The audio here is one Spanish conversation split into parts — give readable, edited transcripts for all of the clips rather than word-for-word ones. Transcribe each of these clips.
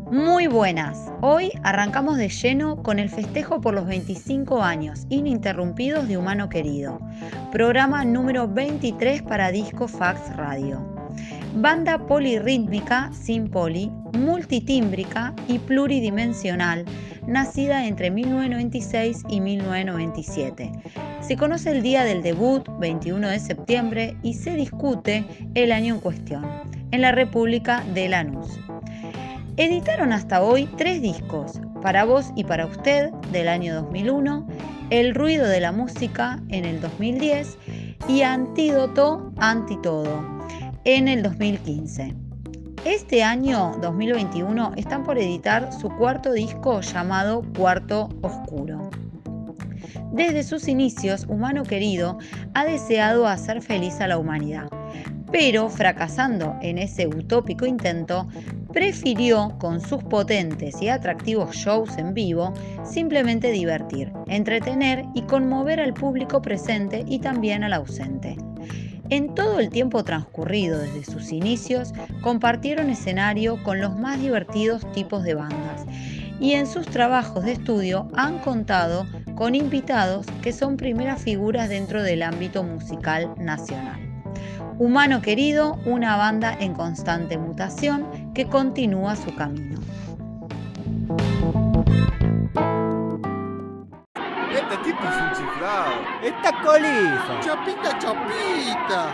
Muy buenas. Hoy arrancamos de lleno con el festejo por los 25 años ininterrumpidos de Humano Querido, programa número 23 para Disco Fax Radio. Banda polirrítmica, sin poli, multitímbrica y pluridimensional, nacida entre 1996 y 1997. Se conoce el día del debut, 21 de septiembre, y se discute el año en cuestión, en la República de Lanús. Editaron hasta hoy 3 discos, Para vos y para usted, del año 2001, El ruido de la música, en el 2010, y Antídoto, Antitodo, en el 2015. Este año, 2021, están por editar su cuarto disco llamado Cuarto Oscuro. Desde sus inicios, Humano Querido ha deseado hacer feliz a la humanidad, pero fracasando en ese utópico intento, prefirió, con sus potentes y atractivos shows en vivo, simplemente divertir, entretener y conmover al público presente y también al ausente. En todo el tiempo transcurrido desde sus inicios, compartieron escenario con los más divertidos tipos de bandas y en sus trabajos de estudio han contado con invitados que son primeras figuras dentro del ámbito musical nacional. Humano Querido, una banda en constante mutación que continúa su camino. Este tipo es un chiflado. ¡Esta coliza! ¡Chapita, chapita!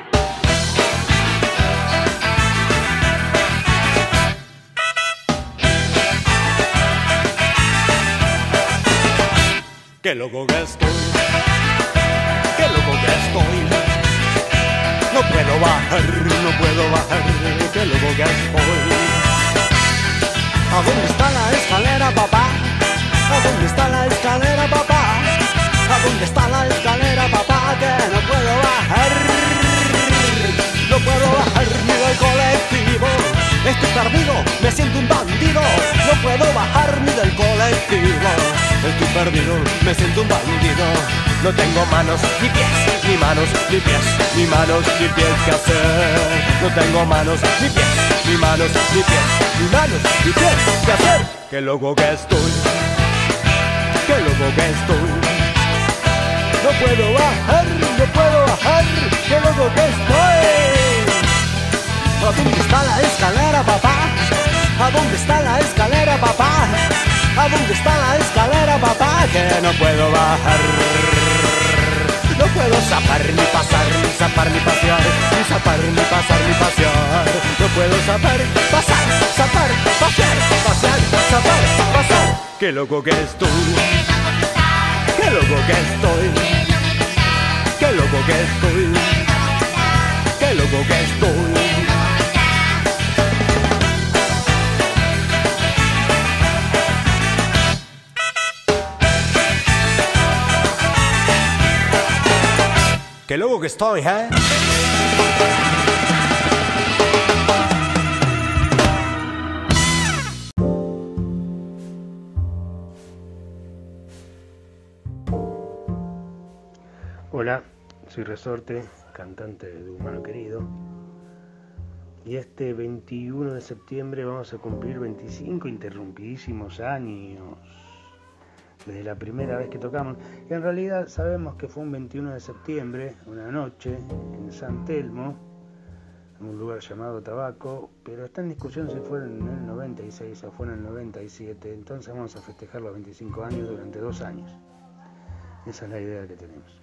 ¡Qué loco que estoy! ¡Qué loco que estoy! No puedo bajar, qué loco que estoy. ¿A dónde está la escalera, papá? ¿A dónde está la escalera, papá? ¿A dónde está la escalera, papá? Que no puedo bajar. No puedo bajar ni del colectivo. Estoy perdido, me siento un bandido. No puedo bajar ni del colectivo. Estoy perdido, me siento un bandido. No tengo manos ni pies, ni manos ni pies, ni manos ni pies que hacer. No tengo manos ni pies, ni manos ni pies, ni manos ni pies que hacer. Qué loco que estoy, qué loco que estoy. No puedo bajar, qué loco que estoy. ¿A dónde está la escalera, papá? ¿A dónde está la escalera, papá? ¿A dónde está la escalera, papá? Que no puedo bajar. No puedo zapar, ni pasar, ni zapar, ni pasear, ni zapar, ni pasar, ni pasear. No puedo zapar, pasar, zapar, pasear, pasear, zapar, pasar. Qué loco que estoy, qué loco que estoy, qué loco que estoy, qué loco que estoy. Qué loco que estoy, ¿eh? Hola, soy Resorte, cantante de Humano Querido. Y este 21 de septiembre vamos a cumplir 25 interrumpidísimos años desde la primera vez que tocamos. Y en realidad sabemos que fue un 21 de septiembre, una noche, en San Telmo, en un lugar llamado Tabaco, pero está en discusión si fue en el 96 o fue en el 97, entonces vamos a festejar los 25 años durante 2 años. Esa es la idea que tenemos.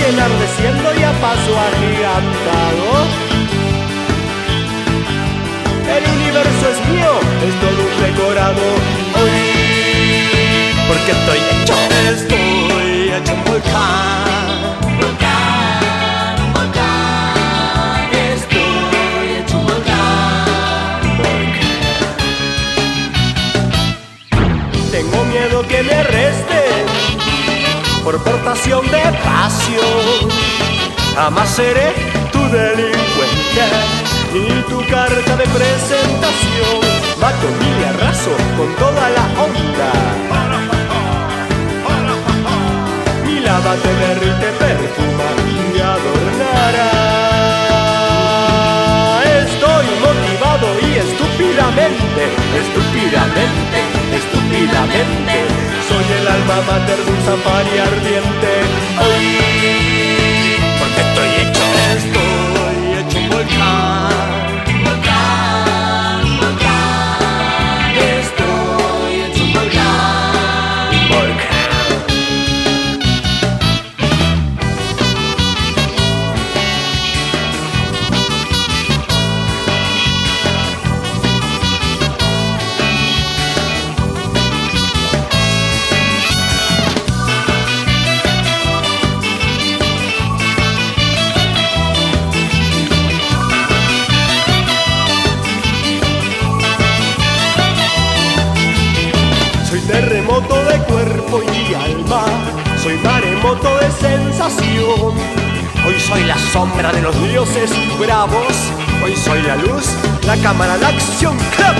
enardeciendo y a paso agigantado. El universo es mío, es todo un decorado. Hoy, porque estoy hecho un volcán. Volcán, volcán, estoy hecho un volcán. Tengo miedo que me arresten por portación de pasión. Jamás seré tu delincuente ni tu carta de presentación. Mato y arraso con toda la onda. Mi lava te derrite, perfuma y adornará. Estoy motivado y estúpidamente soy el alma mater de un safari ardiente. Hoy, porque estoy hecho un volcán. Volcán, volcán, estoy hecho un volcán. Terremoto de cuerpo y alma, soy maremoto de sensación. Hoy soy la sombra de los dioses bravos, hoy soy la luz, la cámara, la acción. ¡Clap!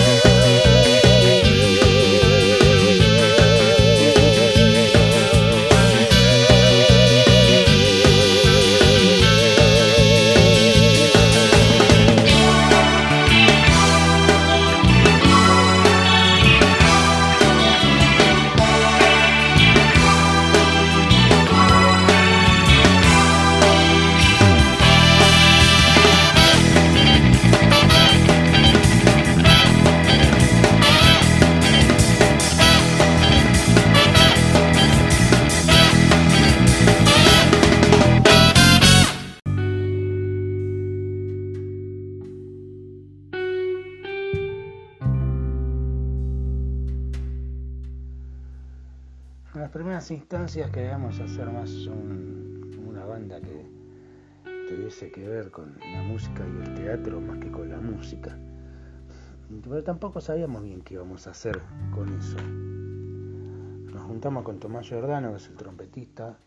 En las primeras instancias queríamos hacer más una banda que tuviese que ver con la música y el teatro más que con la música. Pero tampoco sabíamos bien qué íbamos a hacer con eso. Nos juntamos con Tomás Giordano, que es el trompetista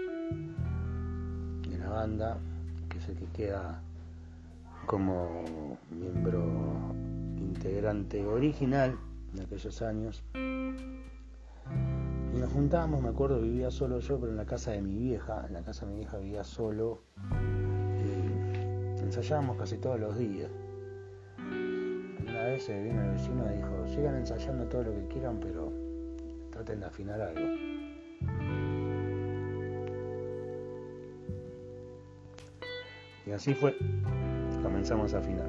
de la banda, que es el que queda como miembro integrante original de aquellos años. Y nos juntábamos, me acuerdo, vivía solo yo, pero en la casa de mi vieja. En la casa de mi vieja vivía solo. Y ensayábamos casi todos los días. Una vez vino el vecino y dijo: sigan ensayando todo lo que quieran, pero traten de afinar algo. Y así fue. Comenzamos a afinar.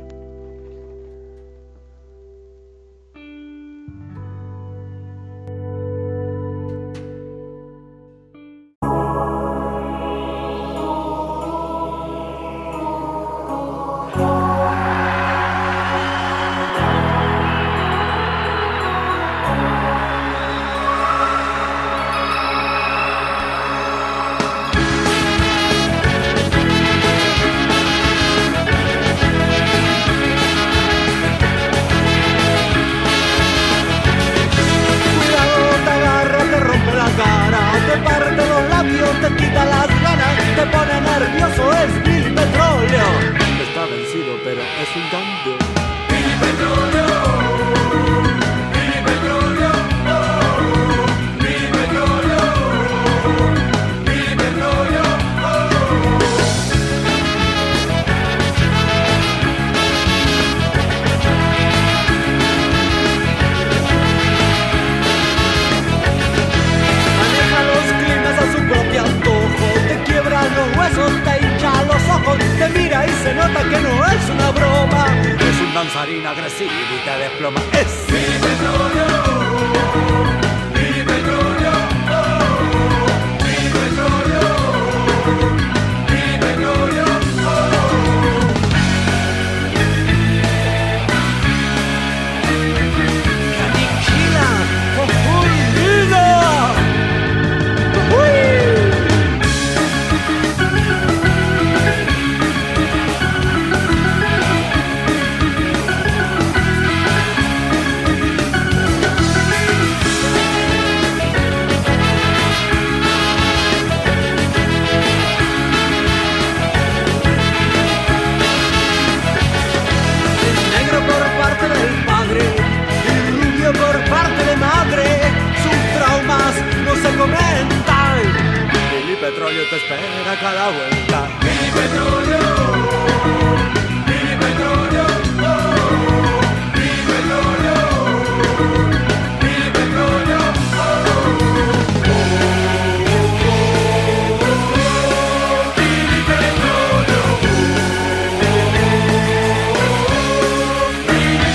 Danzarín agresivo y te desploma. ¡Es mi petróleo! ¡Mi petróleo! ¡Mi petróleo! petróleo te espera a cada vuelta. Mini petróleo, mini petróleo, mini petróleo, mini petróleo, mini petróleo, mini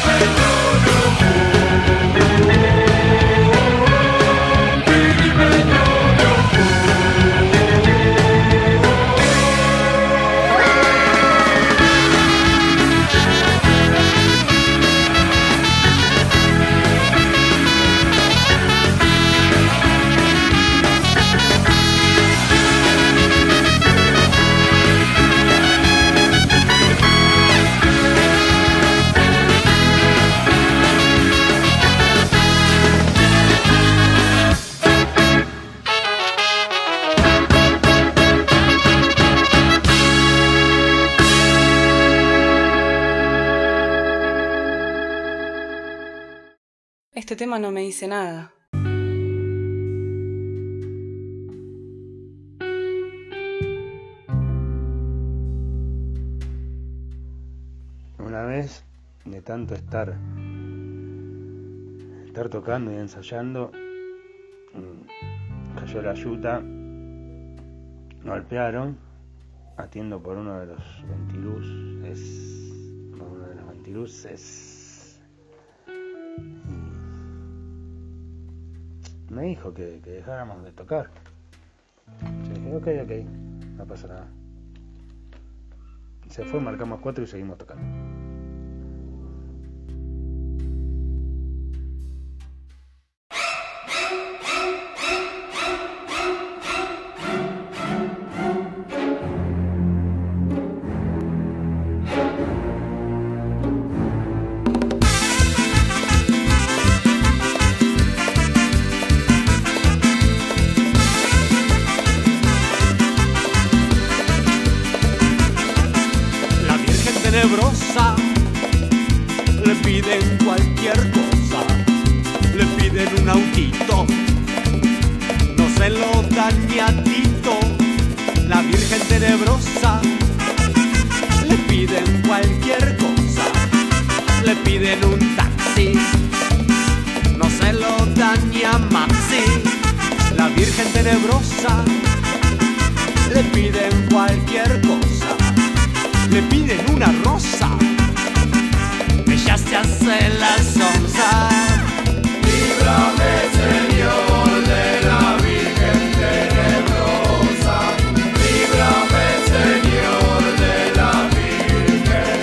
Este tema no me dice nada. Una vez, de tanto estar tocando y ensayando, cayó la yuta, golpearon, atiendo por uno de los ventiluces. Me dijo que dejáramos de tocar. Yo dije, ok, no pasa nada. Se fue, marcamos 4 y seguimos tocando. Tenebrosa, le piden cualquier cosa, le piden un autito, no se lo dan ni a Tito. La Virgen Tenebrosa, le piden cualquier cosa, le piden un taxi, no se lo dan ni a Maxi. La Virgen Tenebrosa, le piden cualquier cosa, le piden una rosa, ella se hace la sonza. líbrame, Señor, de la Virgen Tenebrosa. Líbrame, Señor, de la Virgen.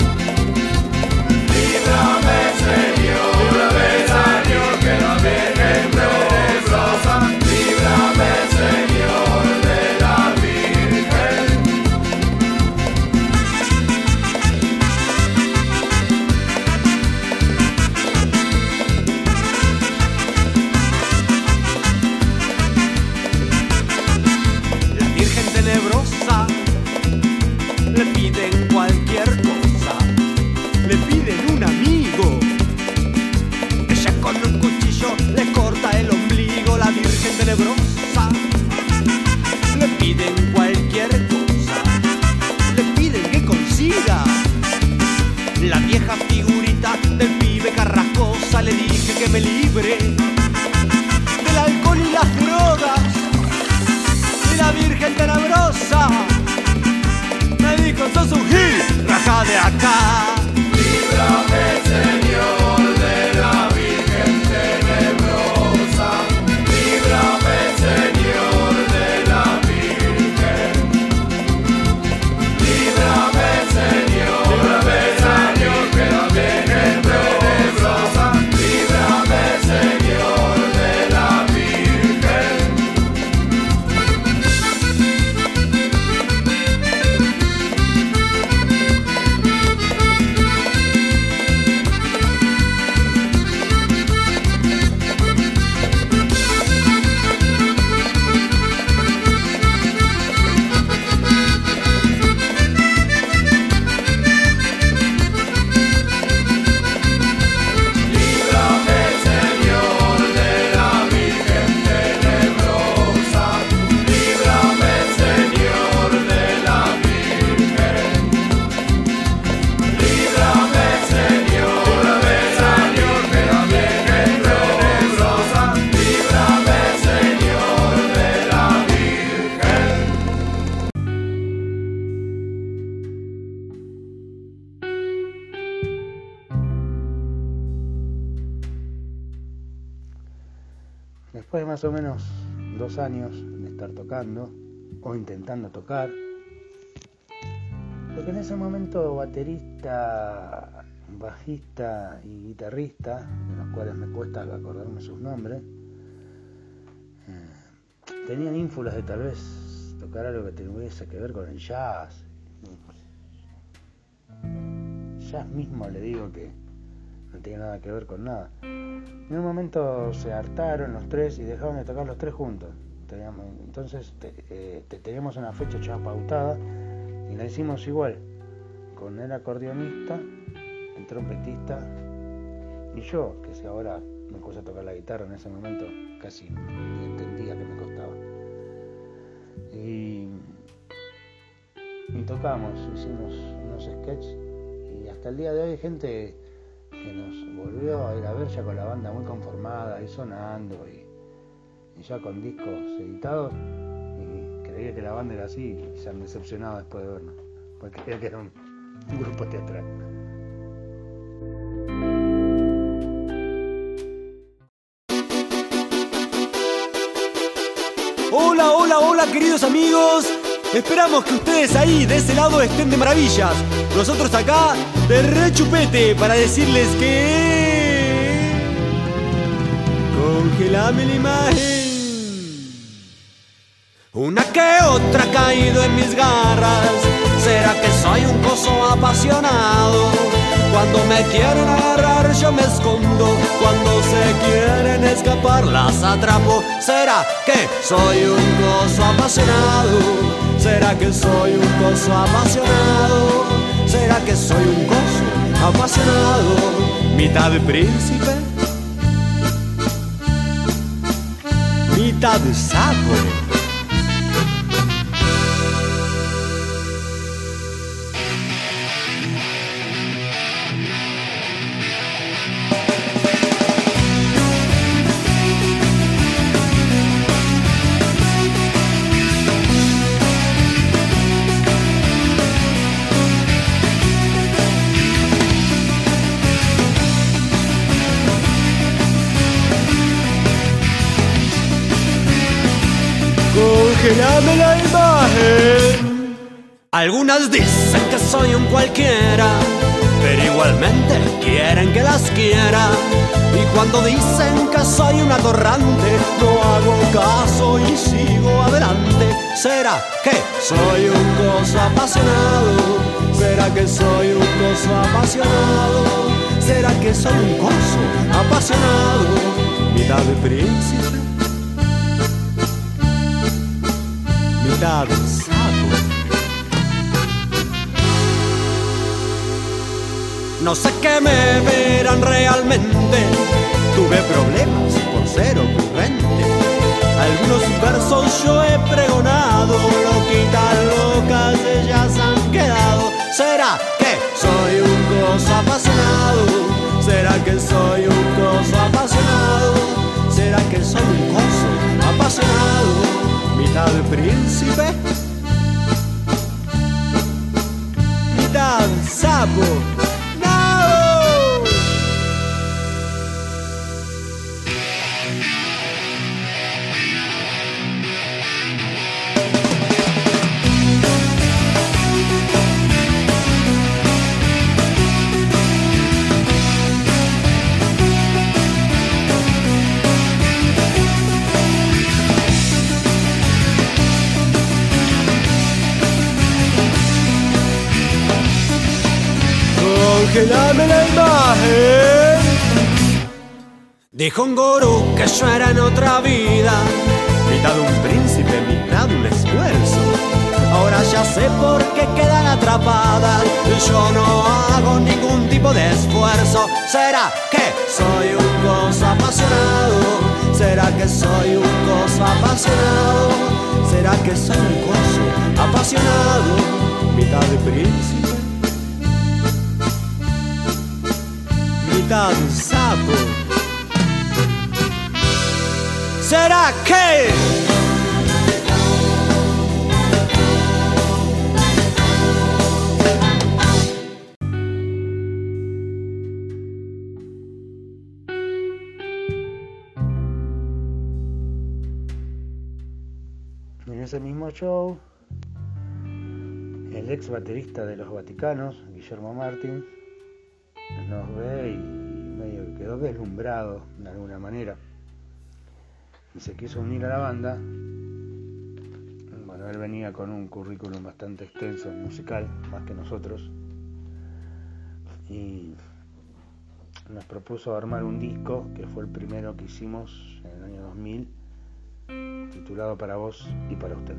Líbrame, Señor, que la Virgen Tenebrosa. Líbrame, Señor, de la Virgen. La Virgen Tenebrosa, le piden cualquier cosa, le piden un amigo, ella con un cuchillo le corta el ombligo. La Virgen Tenebrosa, le piden cualquier cosa, le piden que consiga la vieja figurita del pibe Carrascosa. Le dije que me libre del alcohol y las drogas. Y la Virgen Tenebrosa me dijo, sos un gil, raja de acá. Líbrame, Señor, de la Virgen Tenebrosa. Líbrame, Señor, de la Virgen. Líbrame, Señor, que la Virgen Tenebrosa. Líbrame, Señor, de la Virgen. más o menos 2 años de estar tocando o intentando tocar, porque en ese momento baterista, bajista y guitarrista, de los cuales me cuesta acordarme sus nombres, tenían ínfulas de tal vez tocar algo que tuviese que ver con el jazz. Jazz mismo le digo que no tenía nada que ver con nada. En un momento se hartaron los tres y dejaron de tocar los tres juntos. Entonces teníamos una fecha ya pautada y la hicimos igual, con el acordeonista, el trompetista y yo, que si ahora me puse a tocar la guitarra, en ese momento casi ni entendía que me costaba. Y tocamos, hicimos unos sketches y hasta el día de hoy hay gente que nos volvió a ir a ver ya con la banda muy conformada, ahí sonando y ya con discos editados, y creía que la banda era así y se han decepcionado después de vernos, porque creía que era un grupo teatral. Hola, hola, hola, queridos amigos. Esperamos que ustedes ahí, de ese lado, estén de maravillas. Nosotros acá, de rechupete, para decirles que... Congelame la imagen. Una que otra ha caído en mis garras. ¿Será que soy un coso apasionado? Cuando me quieren agarrar yo me escondo, cuando se quieren escapar las atrapo. ¿Será que soy un coso apasionado? ¿Será que soy un coso apasionado? ¿Será que soy un coso apasionado? Mitad de príncipe, mitad de sapo. Congelame la imagen. Algunas dicen que soy un cualquiera, pero igualmente quieren que las quiera. Y cuando dicen que soy un atorrante, no hago caso y sigo adelante. ¿Será que soy un coso apasionado? ¿Será que soy un coso apasionado? ¿Será que soy un coso apasionado? Mitad de príncipe, mitad de sapo. No sé qué me verán realmente. Tuve problemas por ser ocurrente. Algunos versos yo he pregonado, loquitas locas ellas han quedado. ¿Será que soy un coso apasionado? ¿Será que soy un coso apasionado? ¿Será que soy un coso apasionado? Mitad de príncipe, mitad sapo. Congelame la imagen. Dijo un gurú que yo era en otra vida, mitad un príncipe, mitad un esfuerzo. Ahora ya sé por qué quedan atrapadas. Yo no hago ningún tipo de esfuerzo. ¿Será que soy un coso apasionado? ¿Será que soy un coso apasionado? ¿Será que soy un coso apasionado? Mitad de príncipe, mitad de sapo. ¿Será que? En ese mismo show, el ex baterista de los Vaticanos, Guillermo Martín, nos ve y medio que quedó deslumbrado de alguna manera y se quiso unir a la banda. Bueno, él venía con un currículum bastante extenso musical, más que nosotros, y nos propuso armar un disco que fue el primero que hicimos en el año 2000, titulado Para vos y para usted.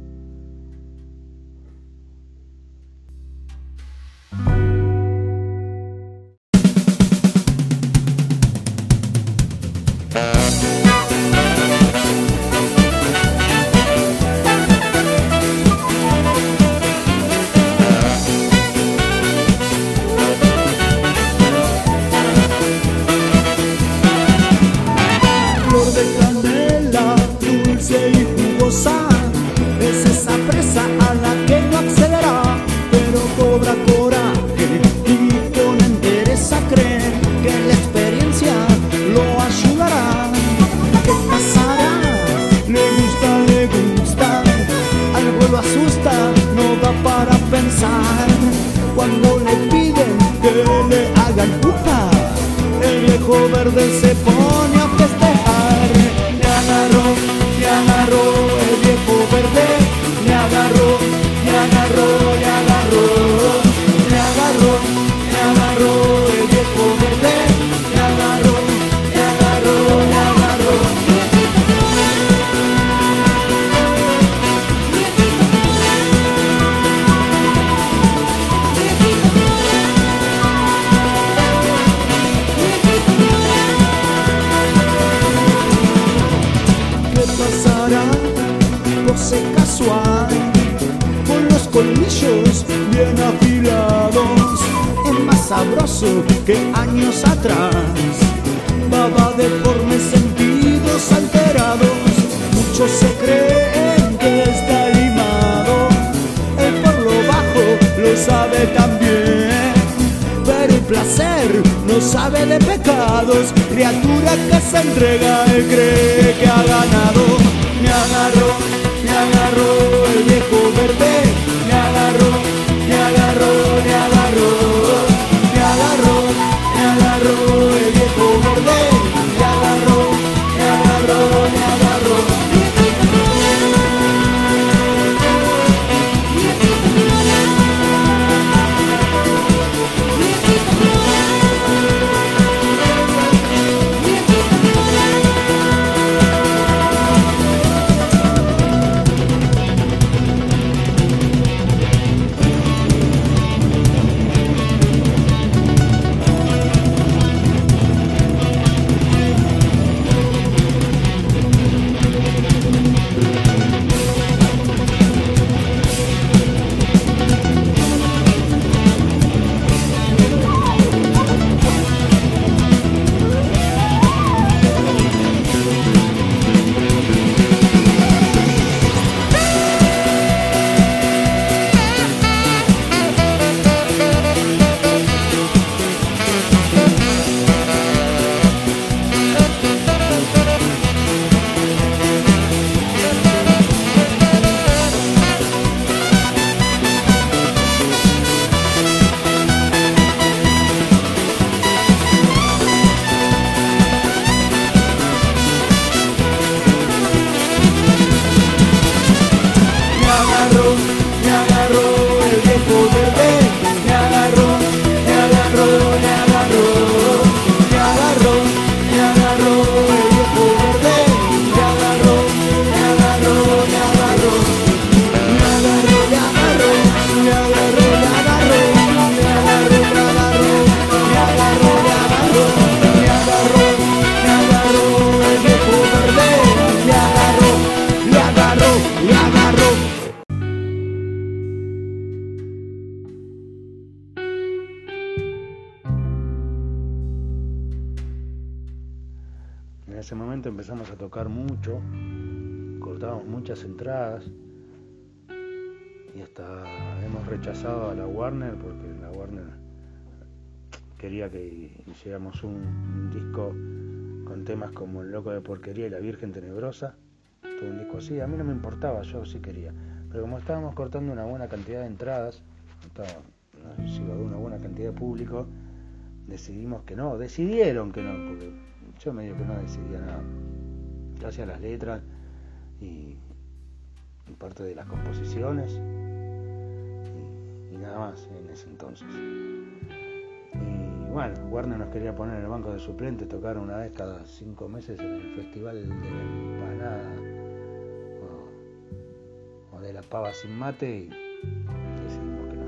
Cuando le piden que le hagan pupa, el viejo verde se pone a festejar. Me agarró el viejo verde, me agarró, me agarró, me agarró, me agarró, me agarró el viejo verde, me agarró, me agarró, me agarró. Pose casual, con los colmillos bien afilados, es más sabroso que años atrás. Baba deforme, sentidos alterados, muchos se creen que está limado. Él por lo bajo lo sabe también, pero el placer no sabe de pecados. Criatura que se entrega, él cree que ha ganado. Me agarró el viejo verde, me agarró, me agarró, me agarró, me agarró, me agarró el viejo verde, me agarró, me agarró, me agarró. En ese momento empezamos a tocar mucho, cortábamos muchas entradas y hasta hemos rechazado a la Warner porque la Warner quería que hiciéramos un disco con temas como El Loco de Porquería y La Virgen Tenebrosa, todo un disco así. A mí no me importaba, yo sí quería. Pero como estábamos cortando una buena cantidad de entradas, no sé si iba a haber una buena cantidad de público, decidieron que no, porque yo medio que no decidía nada. Yo hacía las letras y parte de las composiciones y nada más en ese entonces. Y bueno, Warner nos quería poner en el banco de suplentes, tocar una vez cada 5 meses en el festival de la empanada o de la pava sin mate, y decidimos que no.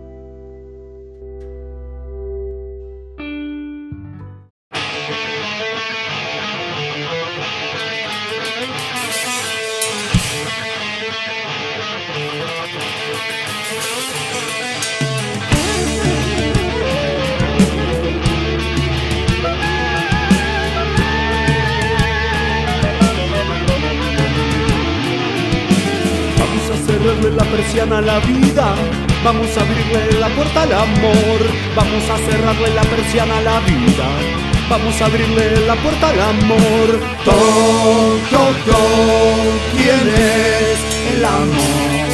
Cerrarle la persiana a la vida, vamos a abrirle la puerta al amor. Vamos a cerrarle la persiana a la vida, vamos a abrirle la puerta al amor. Toc, toc, toc, ¿quién es el amor?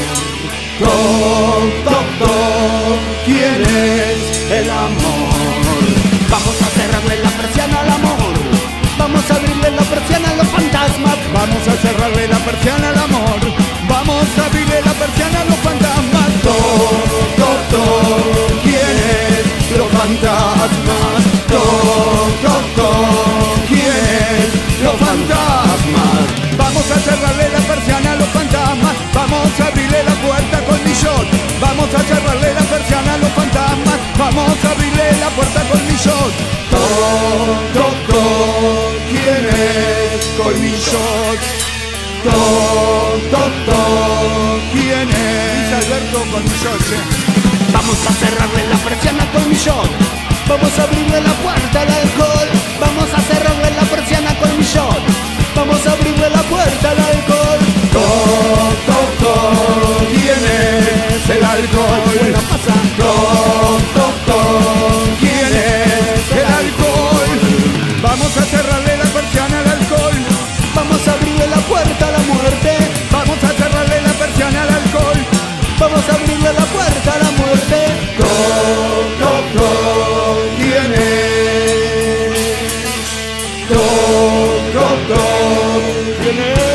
Toc, toc, toc, ¿quién es el amor? Vamos a cerrarle la persiana al amor, vamos a abrirle la persiana a los fantasmas. Vamos a cerrarle la persiana al amor, vamos a abrirle la persiana a los fantasmas. Toc, toc, toc, ¿quién es los fantasmas? Toc, toc, toc, ¿quién es los fantasmas? Vamos a cerrarle la persiana a los fantasmas, vamos a abrirle la puerta con millón. Vamos a cerrarle la persiana a los fantasmas, vamos a abrirle la puerta con millón. Toc, toc, toc, ¿quién es Colmillot? Toc, toc, toc, ¿quién es? Dice Alberto Colmillot. Vamos a cerrarle la persiana a Colmillot, vamos a abrirle la puerta al alcohol. Vamos a cerrarle la persiana a Colmillot, vamos a abrirle la puerta al alcohol. Toc, toc, toc, ¿quién es el alcohol? Toc, toc, toc, ¿quién es el alcohol? Vamos a cerrarle la persiana al alcohol. Vamos a abrirle la puerta a la muerte, Vamos a cerrarle la persiana al alcohol. vamos a abrirle la puerta a la muerte. Toc, toc, toc, ¿quién es? Toc, toc, toc, ¿quién es?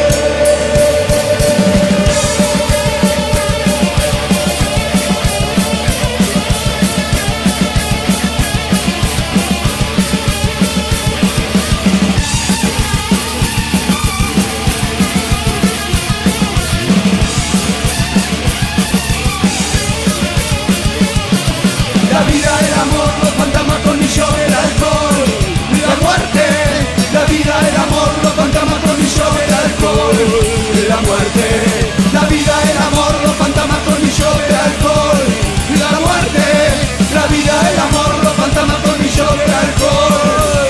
La vida, el amor, los fantasmas, colmillo, el alcohol, la muerte. La vida, el amor, los fantasmas, colmillo, el alcohol, la muerte. La vida, el amor, los fantasmas, colmillo, el alcohol, la muerte. La vida, el amor, los fantasmas, colmillo, el alcohol.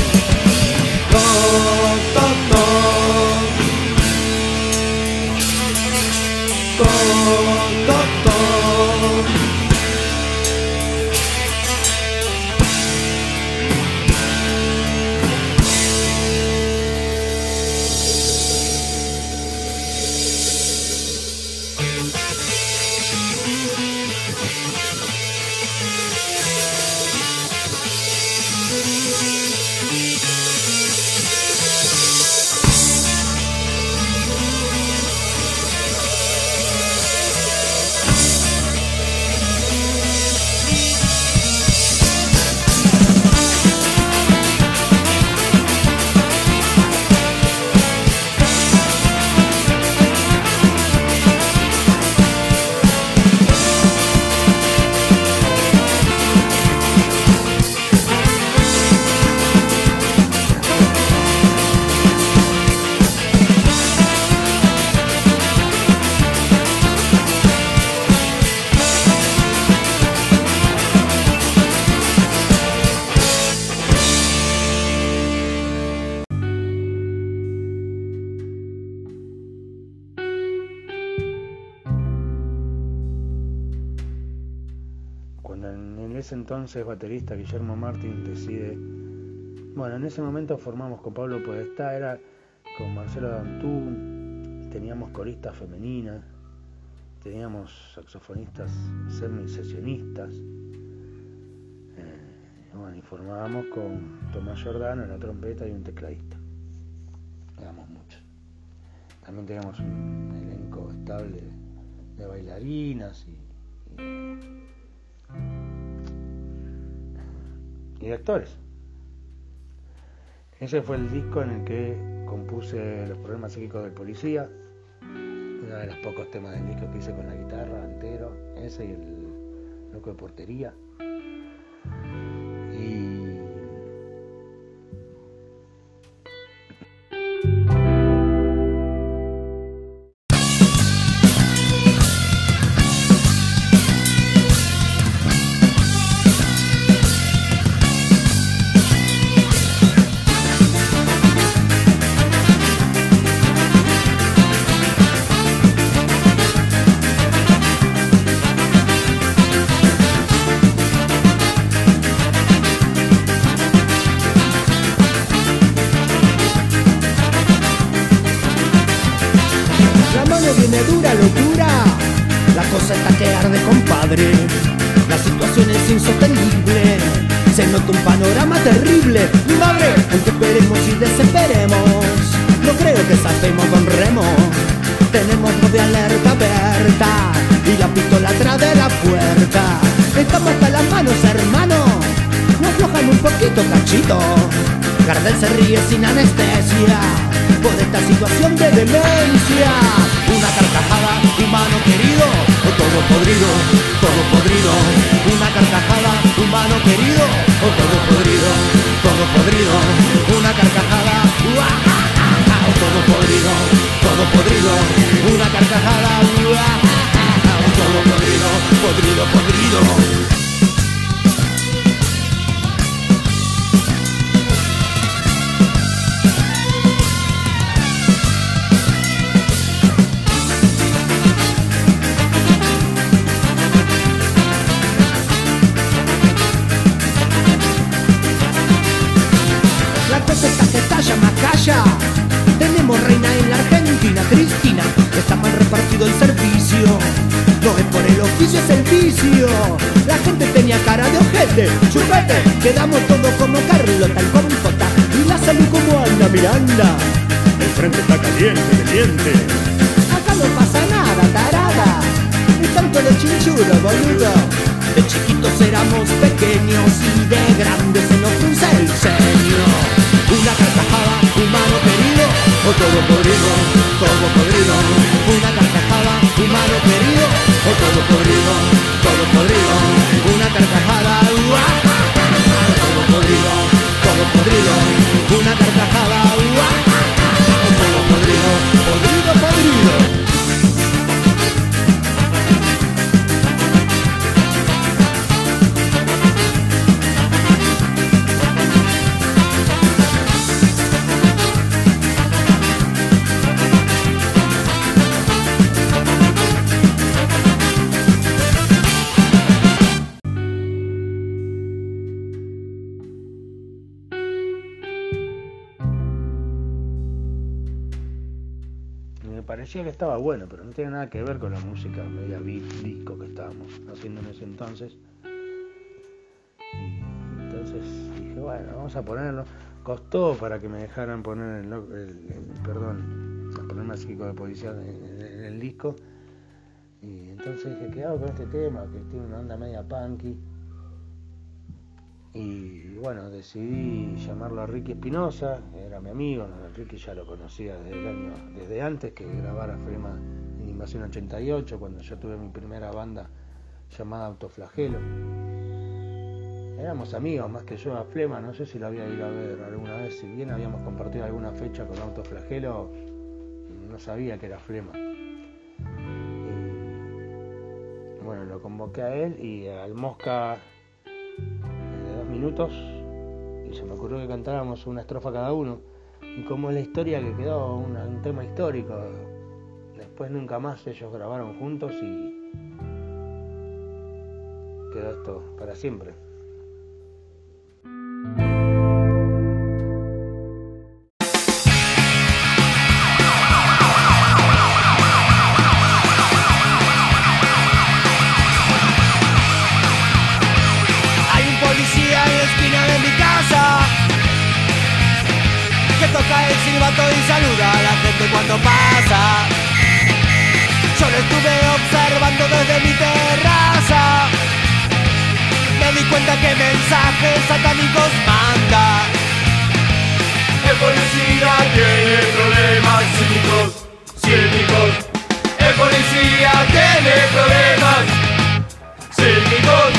Toc, toc, toc. Toc, toc, toc. Cuando en ese entonces baterista Guillermo Martín decide, bueno, en ese momento formamos con Pablo Podestá, era con Marcelo Dantú teníamos coristas femeninas, teníamos saxofonistas semi-sesionistas. Bueno, y formábamos con Tomás Giordano en la trompeta y un tecladista. Éramos muchos. También teníamos un elenco estable de bailarinas y de actores. Ese fue el disco en el que compuse Los Problemas Psíquicos del Policía, uno de los pocos temas del disco que hice con la guitarra entero, ese y el Loco de Portería. Viene dura locura, la cosa está que arde, compadre. La situación es insostenible, se nota un panorama terrible. Mi madre, aunque esperemos y desesperemos, no creo que saltemos con remo. Tenemos voz de alerta abierta y la pistola atrás de la puerta. Estamos hasta las manos, hermano, no aflojan un poquito, cachito. Gardel se ríe sin anestesia por esta situación de demencia. Una carcajada, humano querido, o todo podrido, todo podrido. Una carcajada, humano querido, o todo podrido, todo podrido. Una carcajada, o todo podrido, todo podrido. Una carcajada, o todo podrido, podrido, podrido. Tenemos reina en la Argentina, Cristina, está mal repartido el servicio. No es por el oficio, es el vicio. La gente tenía cara de ojete, chupete. Quedamos todos como Carlota, el Compota y la salud como Ana Miranda. El frente está caliente, caliente. Acá no pasa nada, tarada. Es tanto de chinchuro, boludo. De chiquitos éramos pequeños y de grandes se nos frunce el ceño. Una carcajada, humano querido, o todo podrido, todo podrido. Una carcajada, humano querido, o todo podrido, todo podrido. Una carcajada, todo podrido, todo podrido. Una carcajada, todo podrido, podrido, podrido. Parecía que estaba bueno, pero no tiene nada que ver con la música media beat, disco que estábamos haciendo en ese entonces. Y entonces dije, bueno, vamos a ponerlo. Costó para que me dejaran poner el Problemas Psíquicos de Policía en el disco. Y entonces dije, ¿qué hago con este tema? Que tiene una onda media punky. Y bueno, decidí llamarlo a Ricky Espinosa, era mi amigo. Ricky ya lo conocía desde antes que grabara Flema en Invasión 88, cuando yo tuve mi primera banda llamada Autoflagelo. Éramos amigos más que yo a Flema, no sé si lo había ido a ver alguna vez, si bien habíamos compartido alguna fecha con Autoflagelo, no sabía que era Flema. Y bueno, lo convoqué a él y al Mosca de 2 minutos y se me ocurrió que cantáramos una estrofa cada uno. Y como es la historia que quedó, un tema histórico. Después nunca más ellos grabaron juntos y quedó esto para siempre. siente cuando pasa. Yo lo estuve observando desde mi terraza. Me di cuenta que mensajes satánicos manda. El policía tiene problemas psíquicos. El policía tiene problemas psíquicos.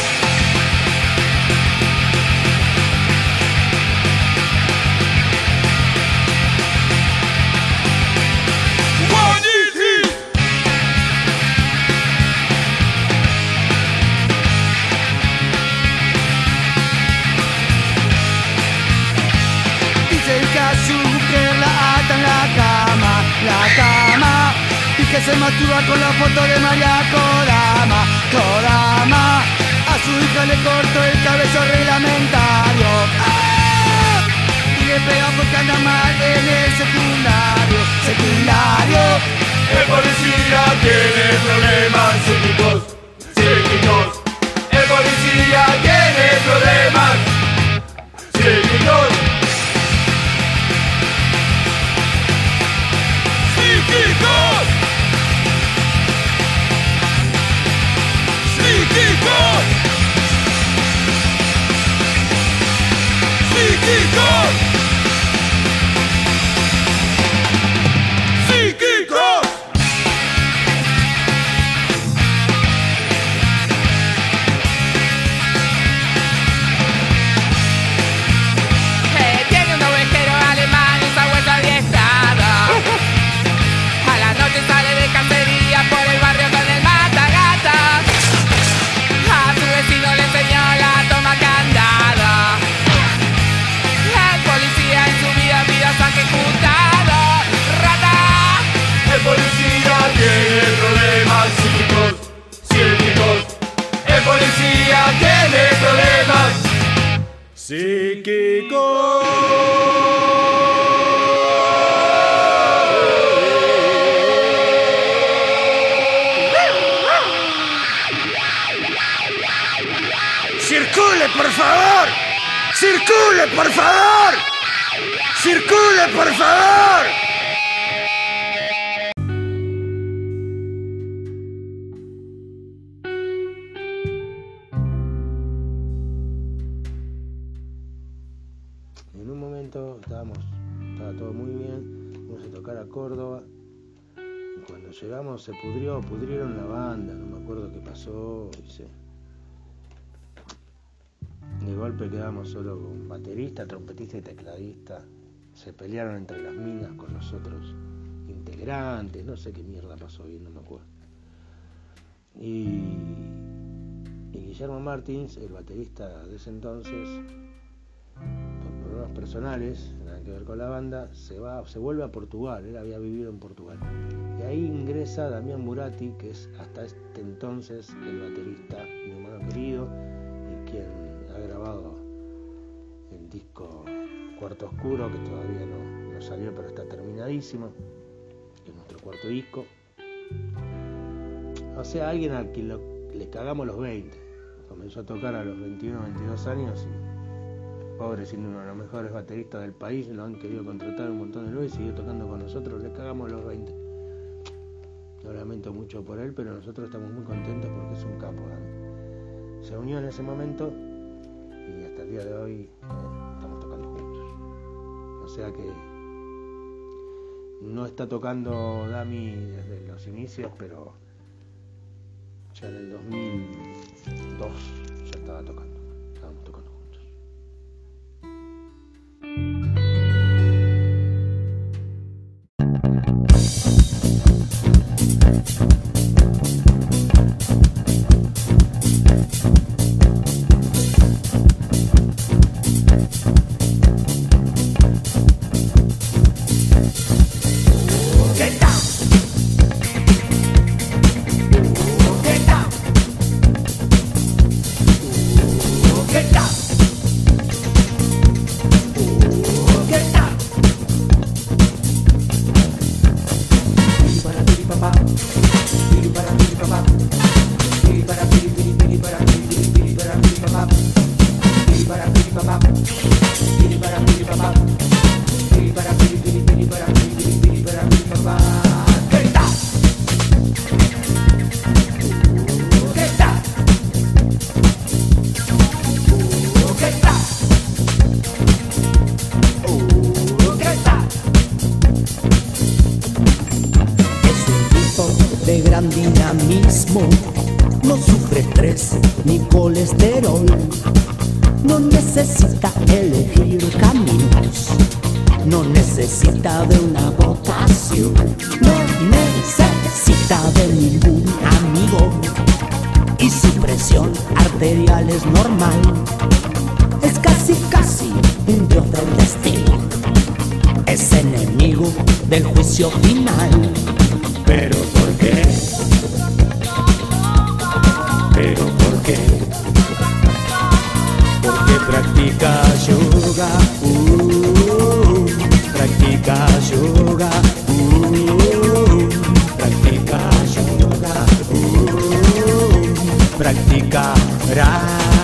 La cama, y que se masturba con la foto de María Kodama. A su hija le cortó el cabello reglamentario. ¡Ah! Y le pega porque anda mal en el secundario. El policía tiene problemas psíquicos. El policía tiene problemas psíquicos. Tiene un ovejero alemán y esa huella adiestrada. A la noche sale de cacería por el barrio con el matagatas. A su vecino le enseñó la toma candada. El policía en su vida se ha ejecutado. ¡Rata! El policía tiene problemas psíquicos. El policía tiene problemas psíquicos. ¡Circule, por favor! ¡Circule, por favor! ¡Circule, por favor! En un momento estaba todo muy bien, fuimos a tocar a Córdoba y cuando llegamos se pudrieron la banda, no me acuerdo qué pasó, de golpe quedamos solo con baterista, trompetista y tecladista, se pelearon entre las minas con los otros integrantes, no sé qué mierda pasó bien, no me acuerdo. Y Guillermo Martins, el baterista de ese entonces, por problemas personales, nada que ver con la banda, se vuelve a Portugal, él había vivido en Portugal. Y ahí ingresa Damián Murati, que es hasta este entonces el baterista de Humano Querido, y quien ha grabado el disco Cuarto Oscuro, que todavía no salió, pero está terminadísimo, que es nuestro cuarto disco. O sea, alguien al que le cagamos los 20. Comenzó a tocar a los 21, 22 años y pobre, siendo uno de los mejores bateristas del país, lo han querido contratar un montón de veces y siguió tocando con nosotros, le cagamos los 20. Lo lamento mucho por él, pero nosotros estamos muy contentos porque es un capo, ¿eh? Se unió en ese momento y hasta el día de hoy estamos tocando juntos. O sea que no está tocando Dami desde los inicios, pero ya en el 2002 ya estaba tocando, estábamos tocando juntos. gran dinamismo, no sufre estrés ni colesterol, no necesita elegir caminos, no necesita de una vocación, no necesita de ningún amigo y su presión arterial es normal. Es casi un dios del destino, es enemigo del juicio final. Pero ¿por qué? Pero ¿por qué? Porque practica yoga, practica yoga, practica yoga, practicará.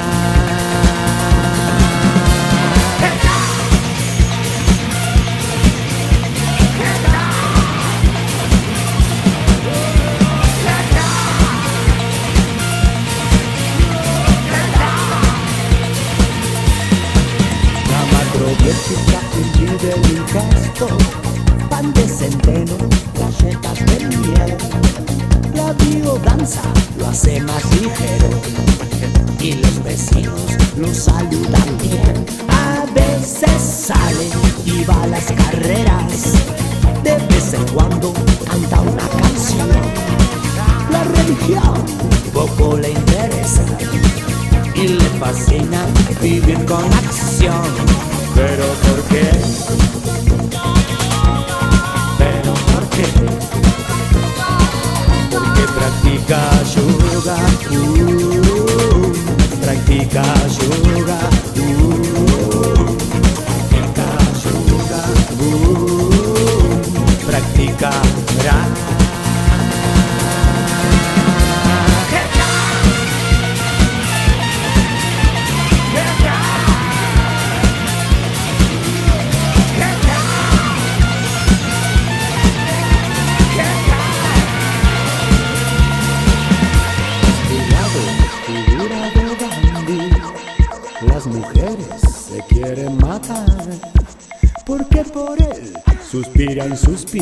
Impide el incesto, pan de centeno, galletas de miel. La biodanza lo hace más ligero y los vecinos lo saludan bien. A veces sale y va a las carreras, de vez en cuando canta una canción. La religión poco le interesa y le fascina vivir con acción. Pero ¿por qué? Pero ¿por qué? Porque practica yoga, practica yoga, practica yoga, las mujeres se quieren matar, porque por él suspiran,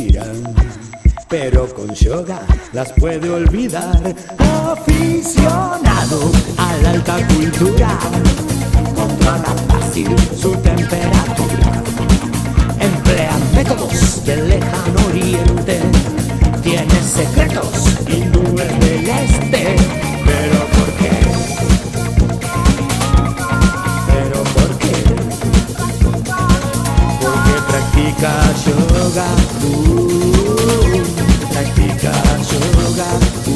pero con yoga las puede olvidar. Aficionado a la alta cultura, controla fácil su temperatura, emplea métodos del lejano oriente, tiene secretos hindúes del este. Pero ¿por qué? Practica yoga, practica yoga,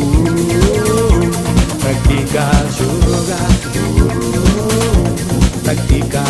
practica yoga, practica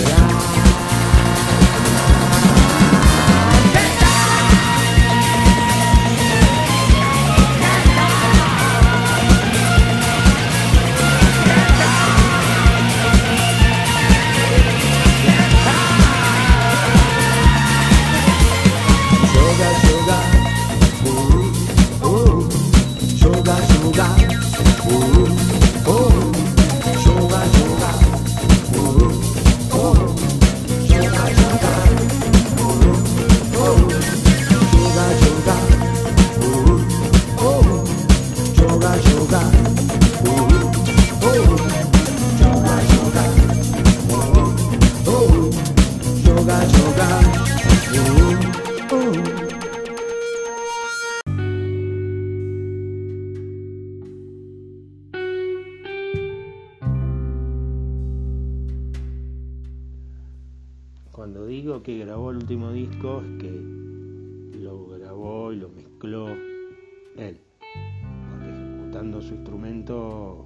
Cuando digo que grabó el último disco, es que lo grabó y lo mezcló él, porque ejecutando su instrumento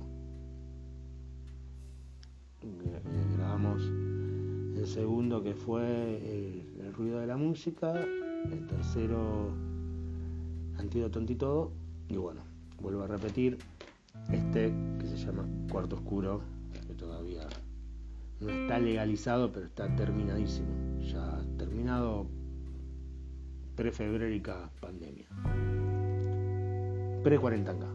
grabamos el segundo, que fue el ruido de la música, el tercero Antídoto Ante Todo, y bueno, vuelvo a repetir este que se llama Cuarto Oscuro, que todavía no está legalizado, pero está terminadísimo. Ya terminado pre-febrérica pandemia. Pre-cuarentanga.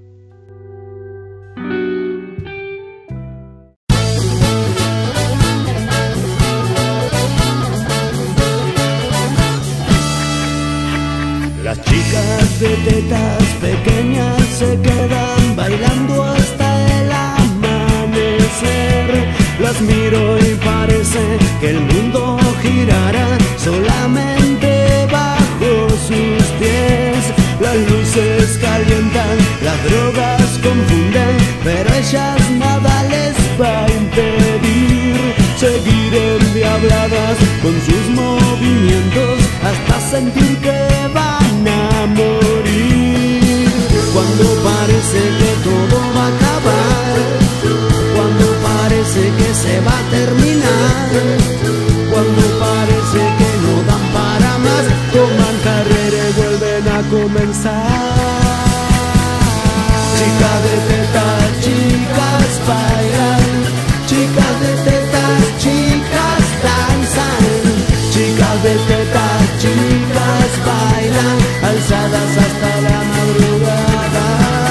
Las chicas de tetas pequeñas se quedan bailando hasta el amanecer. Las miro y parece que el mundo girará solamente bajo sus pies. Las luces calientan, las drogas confunden, pero ellas nada les va a impedir seguir endiabladas con sus movimientos hasta sentir que van a morir. Cuando parece que todo va a acabar, cuando parece que se va a terminar, cuando parece que no dan para más, toman carrera y vuelven a comenzar. Chicas de tetas, chicas bailan, chicas de tetas, chicas danzan, chicas de tetas, chicas bailan, alzadas hasta la madrugada.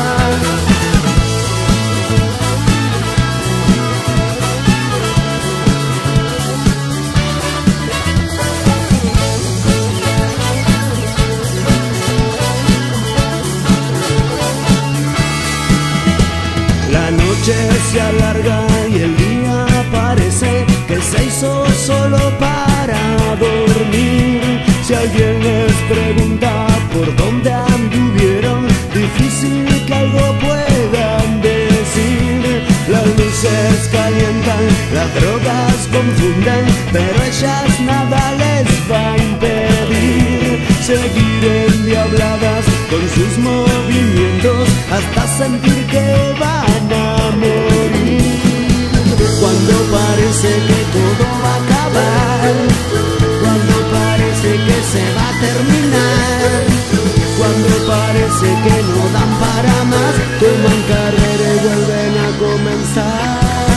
La noche se alarga y el día parece que se hizo solo para dormir. Si alguien les pregunta por dónde anduvieron, difícil que algo puedan decir. Las luces calientan, las drogas confunden, pero ellas nada les va a impedir seguir endiabladas con sus movimientos hasta sentir que van a morir. Cuando parece que todo va a acabar, cuando parece que se va a terminar, cuando parece que no dan para más, toman carrera y vuelven a comenzar.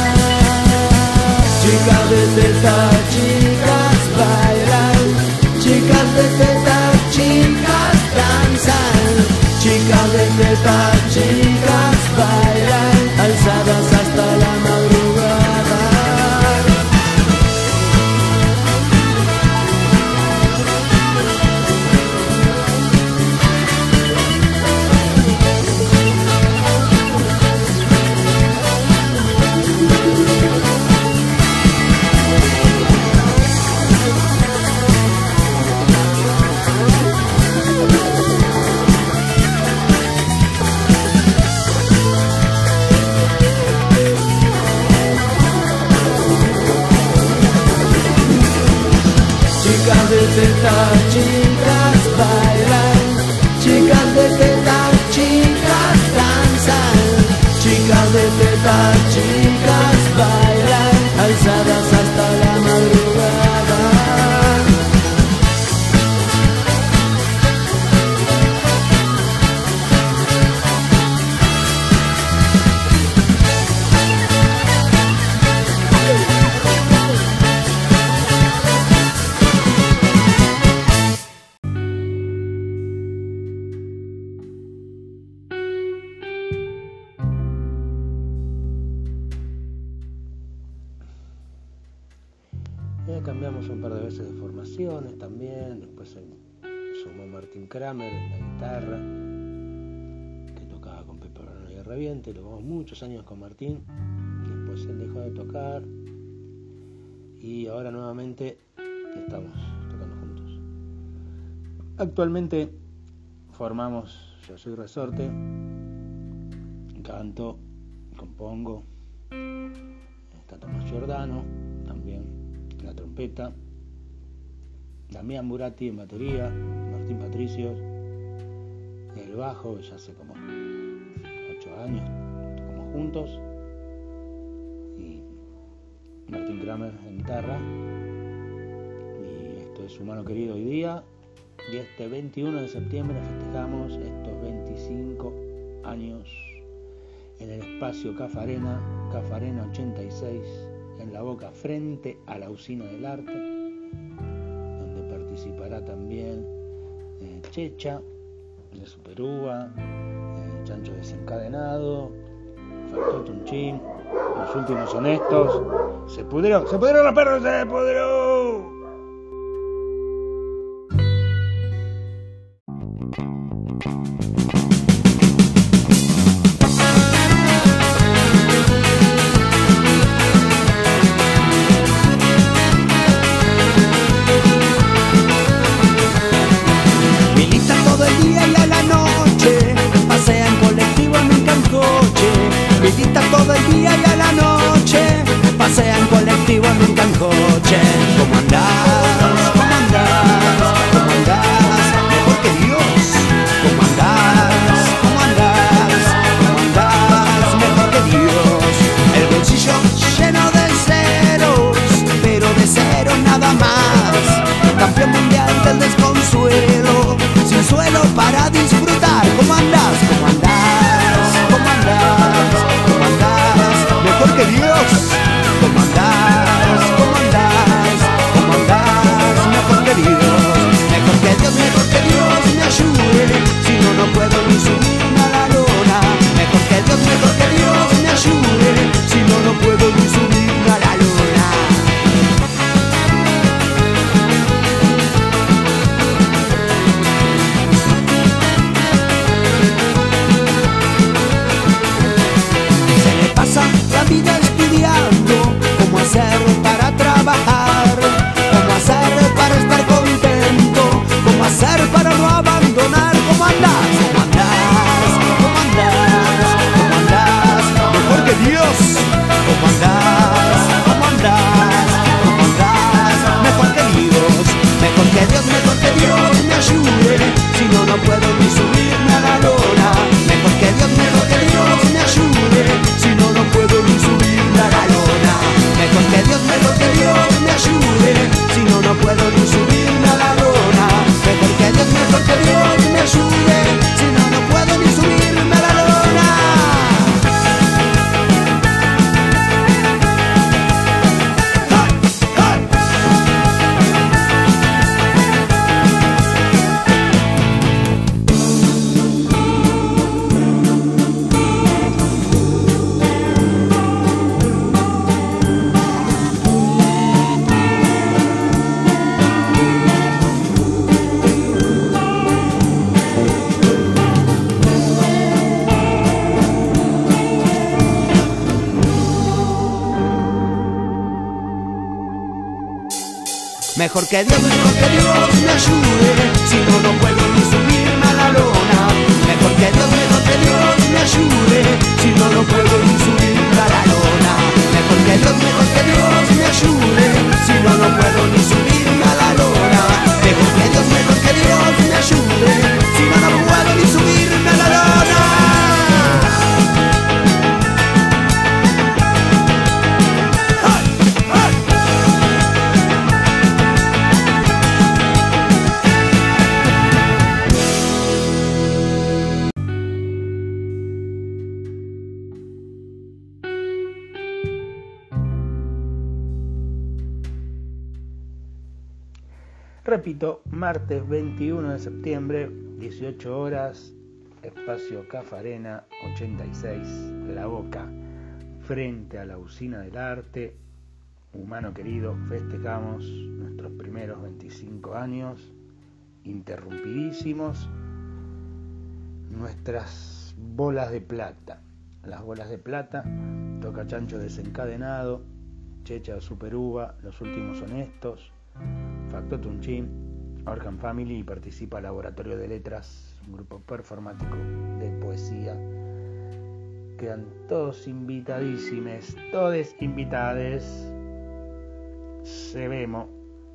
Chicas de tetas, chicas bailan, chicas de tetas, chicas danzan, chicas de tetas, chicas bailan, alzadas hasta la madrugada. Chicas de tetas, chicas bailan, chicas de tetas, chicas danzan, chicas de tetas, chicas bailan, alzadas hasta la madrugada. Cambiamos un par de veces de formaciones también. Después se sumó Martín Kramer en la guitarra, que tocaba con Pepe Barano y Reviente. Tocamos muchos años con Martín. Después él dejó de tocar y ahora nuevamente estamos tocando juntos. Actualmente formamos Yo Soy Resorte, canto, compongo, está Tomás Giordano también en la trompeta, Damián Burati en batería, Martín Patricios en el bajo, ya hace como 8 años tocamos juntos, y Martín Kramer en guitarra. Y esto es Humano Querido hoy día, y este 21 de septiembre festejamos estos 25 años en el espacio Caf Arena 86, en La Boca, frente a la Usina del Arte, donde participará también Checha de Superuva, Chancho Desencadenado, faltó Tunchín, Los Últimos Honestos. Se pudrió los perros, se pudrió. Mejor que Dios me ayude, si no, no puedo ni subirme a la lona. Mejor que Dios me ayude, si no, no puedo ni subirme a la lona. Mejor que Dios me ayude, si no, no puedo ni subirme a la lona. Mejor que Dios me ayude, si no, no puedo ni subirme a la lona. Repito, martes 21 de septiembre, 18 horas, espacio Cafarena 86, La Boca, frente a la usina del arte. Humano querido, festejamos nuestros primeros 25 años, interrumpidísimos, nuestras bolas de plata. Las bolas de plata, Toca Chancho Desencadenado, Checha Super Uva, Los Últimos Honestos, Factotum Chin, Organ Family, y participa Laboratorio de Letras, un grupo performático de poesía. Quedan todos invitadísimes, todes invitades. Se vemos.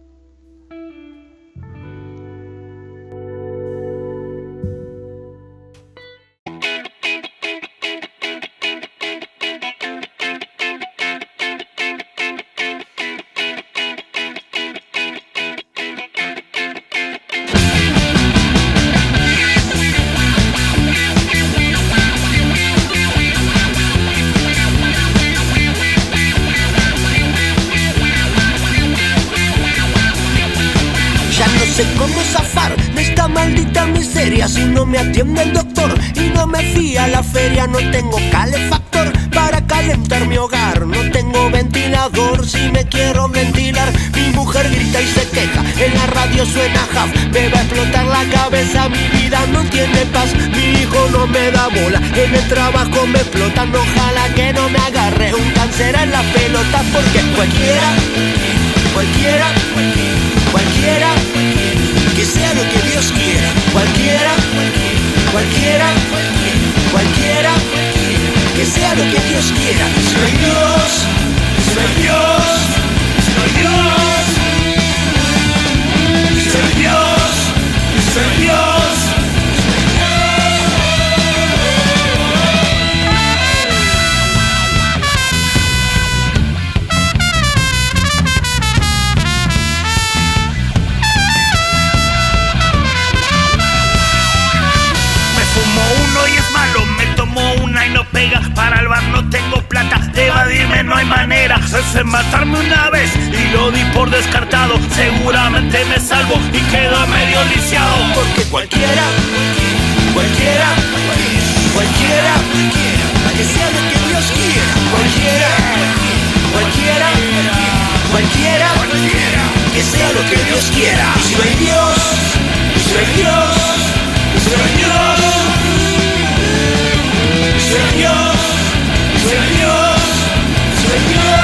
Cómo zafar de esta maldita miseria si no me atiende el doctor y no me fui a la feria. No tengo calefactor para calentar mi hogar, no tengo ventilador si me quiero ventilar. Mi mujer grita y se queja, en la radio suena Jaf, me va a explotar la cabeza, mi vida no tiene paz. Mi hijo no me da bola, en el trabajo me explotan, ojalá que no me agarre un cáncer en la pelota, porque cualquiera, que sea lo que Dios quiera. Cualquiera, que sea lo que Dios quiera. Si no hay Dios, si no hay Dios, si no hay Dios, si no hay Dios, si no hay Dios. Para el bar no tengo plata, de evadirme no hay manera. Sé matarme una vez y lo di por descartado. Seguramente me salvo y quedo medio lisiado. Porque cualquiera, que sea lo que Dios quiera. Cualquiera, que sea lo que Dios quiera. Y si no hay Dios, si no hay Dios, si no hay Dios, si no hay Dios, si no hay Dios, si no hay Dios.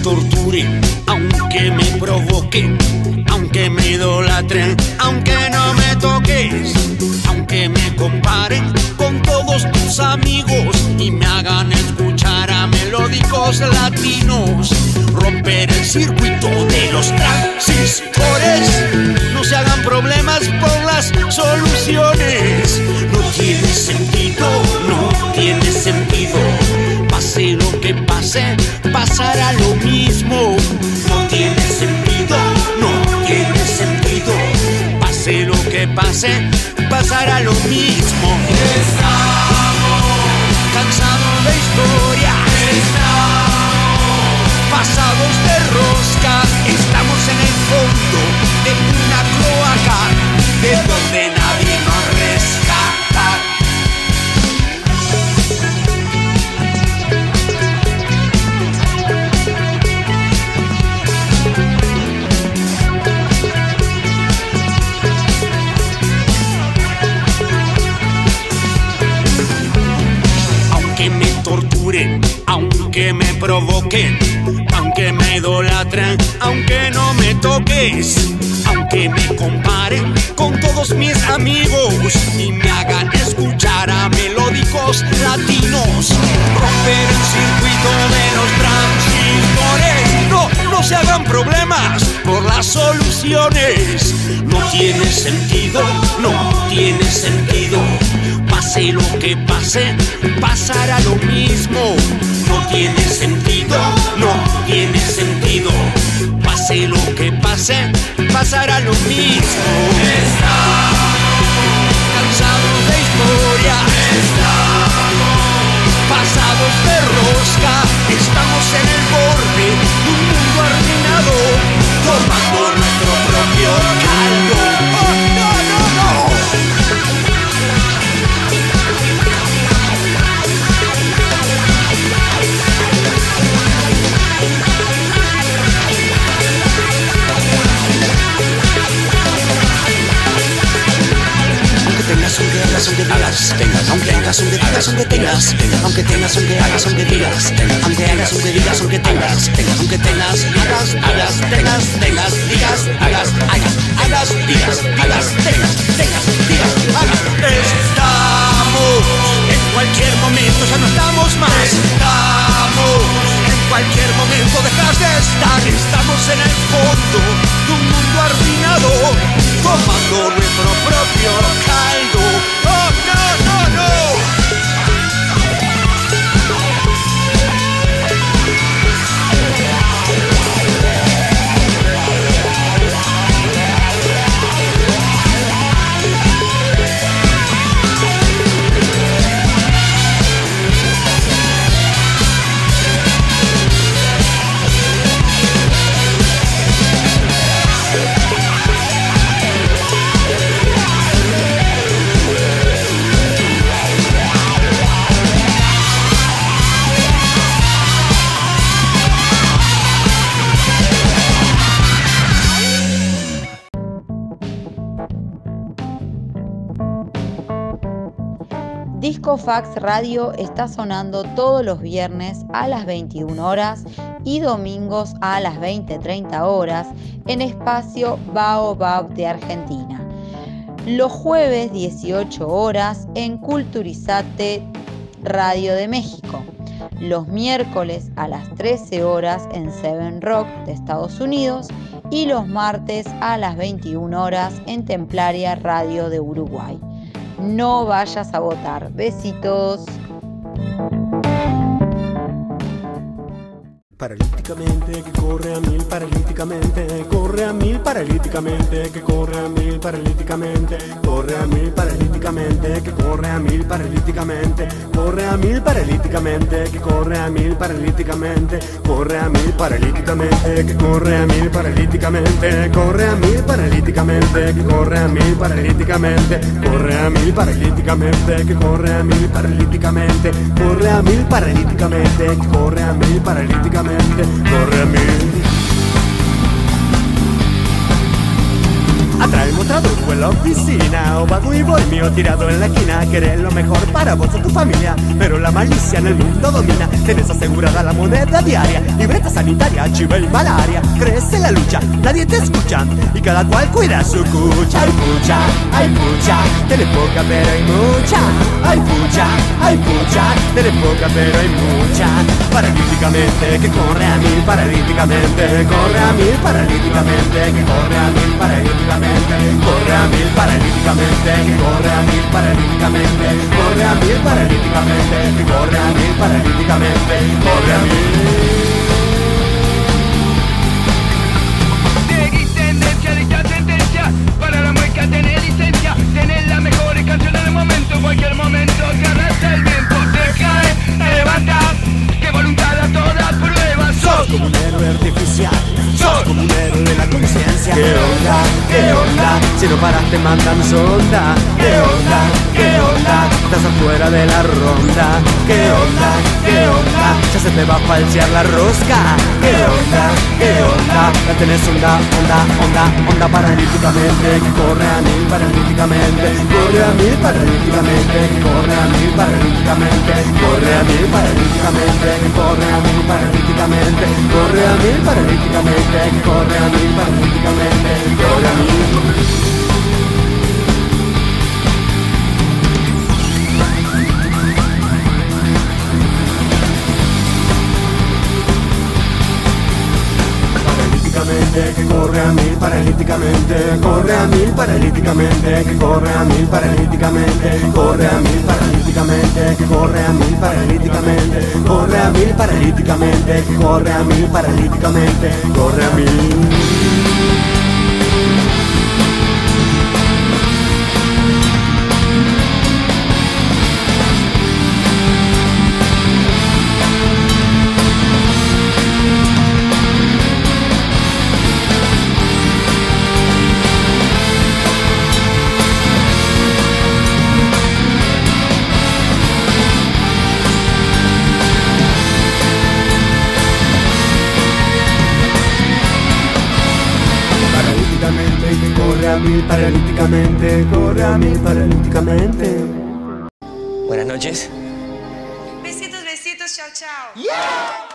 torturen, aunque me provoquen, aunque me idolatren, aunque no me toques, aunque me comparen con todos tus amigos y me hagan escuchar a melódicos latinos, romper el circuito de los transistores, no se hagan problemas por las soluciones. No tiene sentido, no tiene sentido. Pase lo que pase, pasará lo mismo. No tiene sentido, no tiene sentido. Pase lo que pase, pasará lo mismo. Estamos cansados de historia, estamos pasados de rosca. Estamos en el fondo de una cloaca, de donde nadie nos rescata. Aunque me torturen, aunque me provoquen, aunque me idolatren, aunque no me toques, aunque me comparen con todos mis amigos y me hagan escuchar a melódicos latinos, romper el circuito de los transistores. No se hagan problemas por las soluciones. No tiene sentido, no tiene sentido. Pase lo que pase, pasará lo mismo. No tiene sentido, no tiene sentido. Pase lo que pase, pasará lo mismo. Estamos cansados de historia, estamos pasados de rosca. Estamos en el borde de un mundo arruinado, tomando nuestro propio caldo. ¡Oh, no, no, no! Aunque tengas, aunque hagas, aunque digas, aunque tengas, aunque hagas, aunque digas, aunque hagas, aunque digas, aunque tengas, aunque tengas, hagas, tengas, digas, hagas, digas, tengas, digas, hagas. Estamos en cualquier momento, ya no estamos más. Estamos en cualquier momento, dejas de estar. Estamos en el fondo de un mundo arruinado, tomando nuestro propio caldo. ¡Oh, no, no, no! Disco Fax Radio está sonando todos los viernes a las 21 horas y domingos a las 20:30 horas en espacio Baobab de Argentina. Los jueves 18 horas en Culturizate Radio de México. Los miércoles a las 13 horas en Seven Rock de Estados Unidos y los martes a las 21 horas en Templaria Radio de Uruguay. No vayas a votar. Besitos. Paralíticamente que corre a mil, paralíticamente, corre a mil, paralíticamente, que corre a mil, paralíticamente, corre a mil, paralíticamente, que corre a mil, paralíticamente, corre a mil, paralíticamente, que corre a mil, paralíticamente, corre a mil, paralíticamente, que corre a mil, paralíticamente, corre a mil, paralíticamente, que corre a mil, paralíticamente, corre a mil, paralíticamente, que corre a mil, paralíticamente, corre a mil, paralíticamente, que corre a mil, paralíticamente, corre a mil. Atrae el mostrador o en la oficina, o vago y bohemio tirado en la esquina. Querés lo mejor para vos o tu familia, pero la malicia en el mundo domina. Tenés asegurada la moneda diaria, libreta sanitaria, chiva y malaria. Crees en la lucha, nadie te escucha y cada cual cuida su cucha. Hay pucha, tenés poca pero hay mucha. Hay pucha, tenés poca pero hay mucha. Paralíticamente que corre a mil, paralíticamente corre a mil, paralíticamente que corre a mil, paralíticamente corre a mil, paralíticamente que corre a mil, paralíticamente corre a mil, paralíticamente que corre a mil, paralíticamente corre a mil. Seguís tendencia, dicta sentencia. Para la mueca tenés licencia. Tenés las mejores canciones del momento. En cualquier momento agarras el viento. Te caes, te levantás. Que voluntad a toda prueba. Sos como un héroe artificial, sos como un héroe de la conciencia. ¿Qué onda? Si no paras te mandan sonda. ¿Qué onda? Estás afuera de la ronda. ¿Qué onda? Ya se te va a falsear la rosca. ¿Qué onda? Ya tenés onda paralíticamente. Que corre a mil paralíticamente. Corre a mil paralíticamente. Que corre a mil paralíticamente. Corre a mil paralíticamente. Que corre a mil paralíticamente. Corre a mil paralíticamente. Que corre a mil paralíticamente. Corre a mil. Que corre a mil paralíticamente, corre a mil paralíticamente, que corre a mil paralíticamente, corre a mil paralíticamente, que corre a mil paralíticamente, corre a mil paralíticamente, que corre a mil paralíticamente, corre a mil. Paralíticamente, corre a mil paralíticamente. Buenas noches. Besitos, besitos, chao, chao.